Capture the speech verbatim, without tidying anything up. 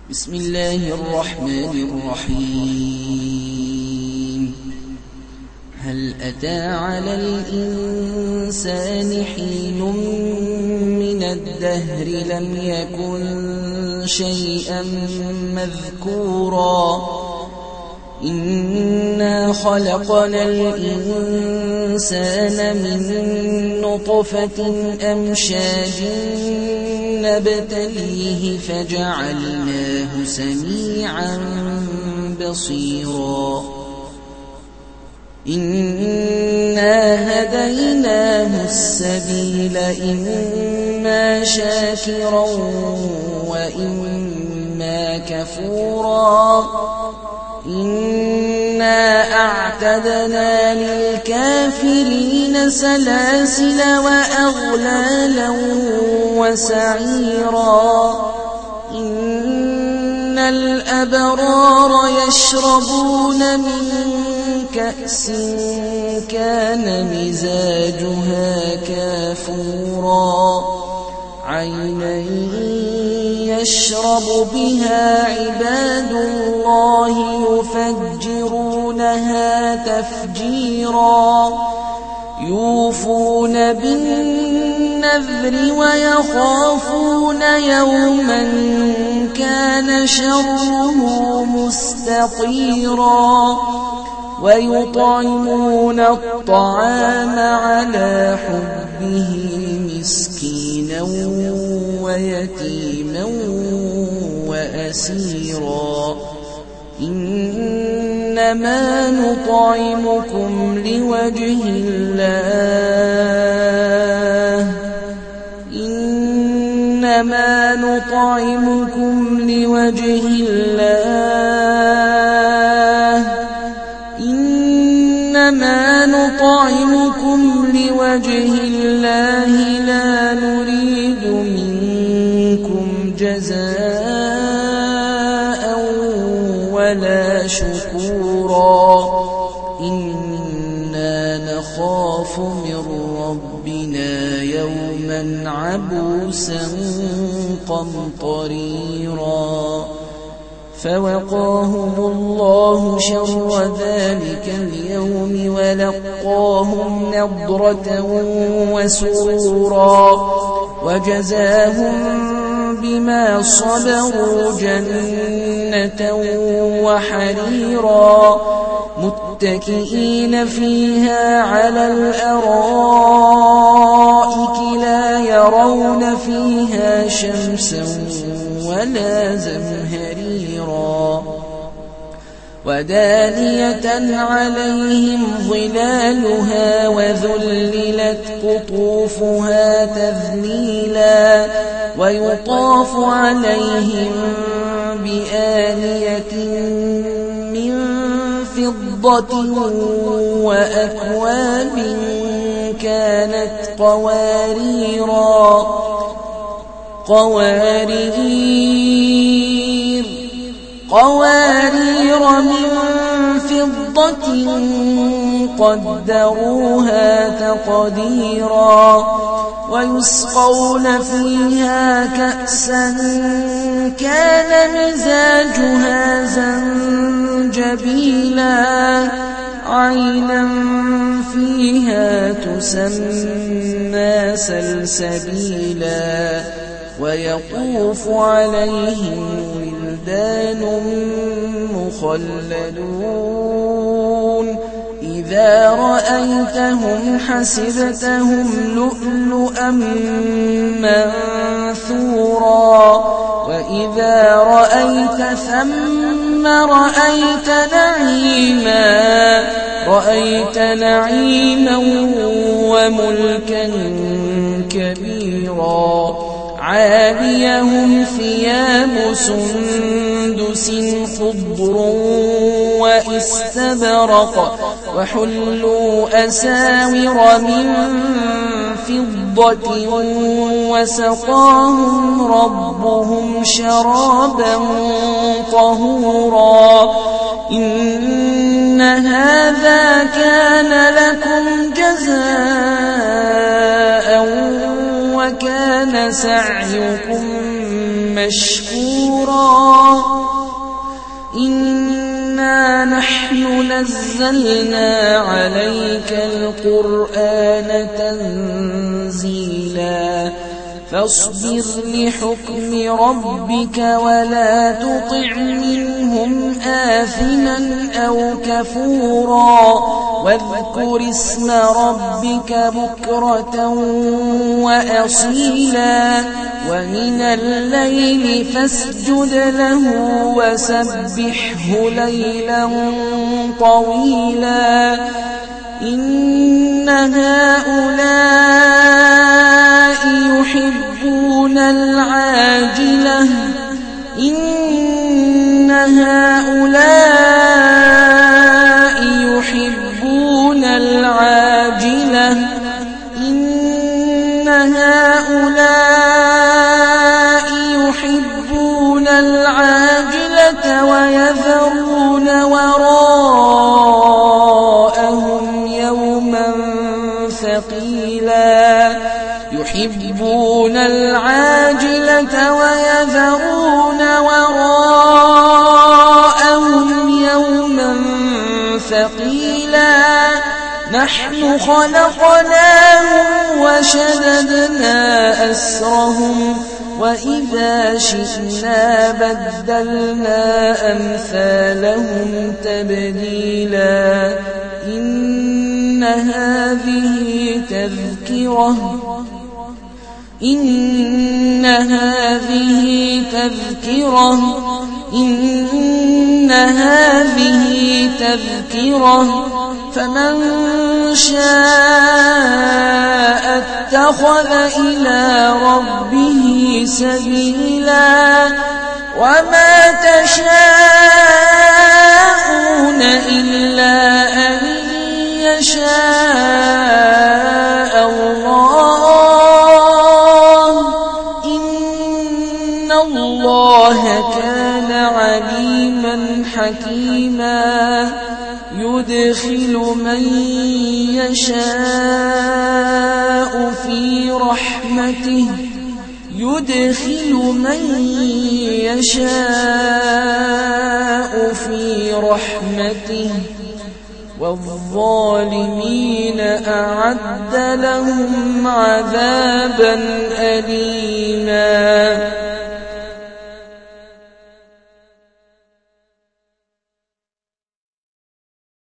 بسم الله الرحمن الرحيم. هل أتى على الإنسان حين من الدهر لم يكن شيئا مذكورا إنا خلقنا الإنسان من نطفة أمشاج نبتليه فجعلناه سميعا بصيرا إنا هديناه السبيل إما شاكرا وإما كفورا إنا أعتدنا للكافرين سلاسل وأغلالا وسعيرا إن الأبرار يشربون من كأس كان مزاجها كافورا عينا يشرب بها عباد الله يفجرونها تفجيرا يوفون بالنذر ويخافون يوما كان شره مستطيرا ويطعمون الطعام على حبه مسكينا ويتيما وأسيرا إنما نطعمكم لوجه الله إنما نطعمكم لوجه الله إنما نطعمكم لوجه الله لا نريد منكم جزاء ولا شكورا إنا نخاف من ربنا يوما عبوسا قمطريرا فوقاهم الله شر ذلك اليوم ولقاهم نضرة وسرورا وجزاهم بما صبروا جنة وحريرا متكئين فيها على الأرائك لا يرون فيها شمسا ولا زمهريرا ودانية عليهم ظلالها وذللت قطوفها تذليلا ويطاف عليهم بآنية من فضة وأكواب كانت قواريرا قوارير قوارير من فضة قدروها تقديرا ويسقون فيها كأسا كان مزاجها زنجبيلا عينا فيها تسمى سلسبيلا ويطوف عليهم ولدان مخلدون إذا رأيتهم حسبتهم لؤلؤا منثورا وإذا رأيت ثم رأيت نعيما رأيت نعيما وملكا كبيرا عاليهم ثياب سندس خضر واستبرق وحلوا أساور من فضة وسقاهم ربهم شرابا طهورا إن هذا كان لكم جزاء وكان سعيكم مشكورا إنا نحن نزلنا عليك القرآن تنزيلا فاصبر لحكم ربك ولا تطع منهم آثما أو كفورا واذكر اسم ربك بكرة وأصيلا ومن الليل فاسجد له وسبحه ليلا طويلا إن هؤلاء يحبون العاجلة إن هؤلاء يحبون العاجلة إن هؤلاء يحبون العاجلة ويذرون وراءهم يوما ثقيلا يحبون العاجلة ويذرون وراءهم يوما ثقيلا نحن خلقناهم وشددنا أسرهم وإذا شئنا بدلنا أمثالهم تبديلا إن هذه تذكرة إن هذه تذكرة إن هذه تذكرة فمن شاء اتخذ إلى ربه سبيلا وما تشاءون إلا أن يشاء الله إن الله كان عليما حكيما يدخل من يشاء في رحمته يدخل من يشاء في رحمته والظالمين أعد لهم عذابا أليما.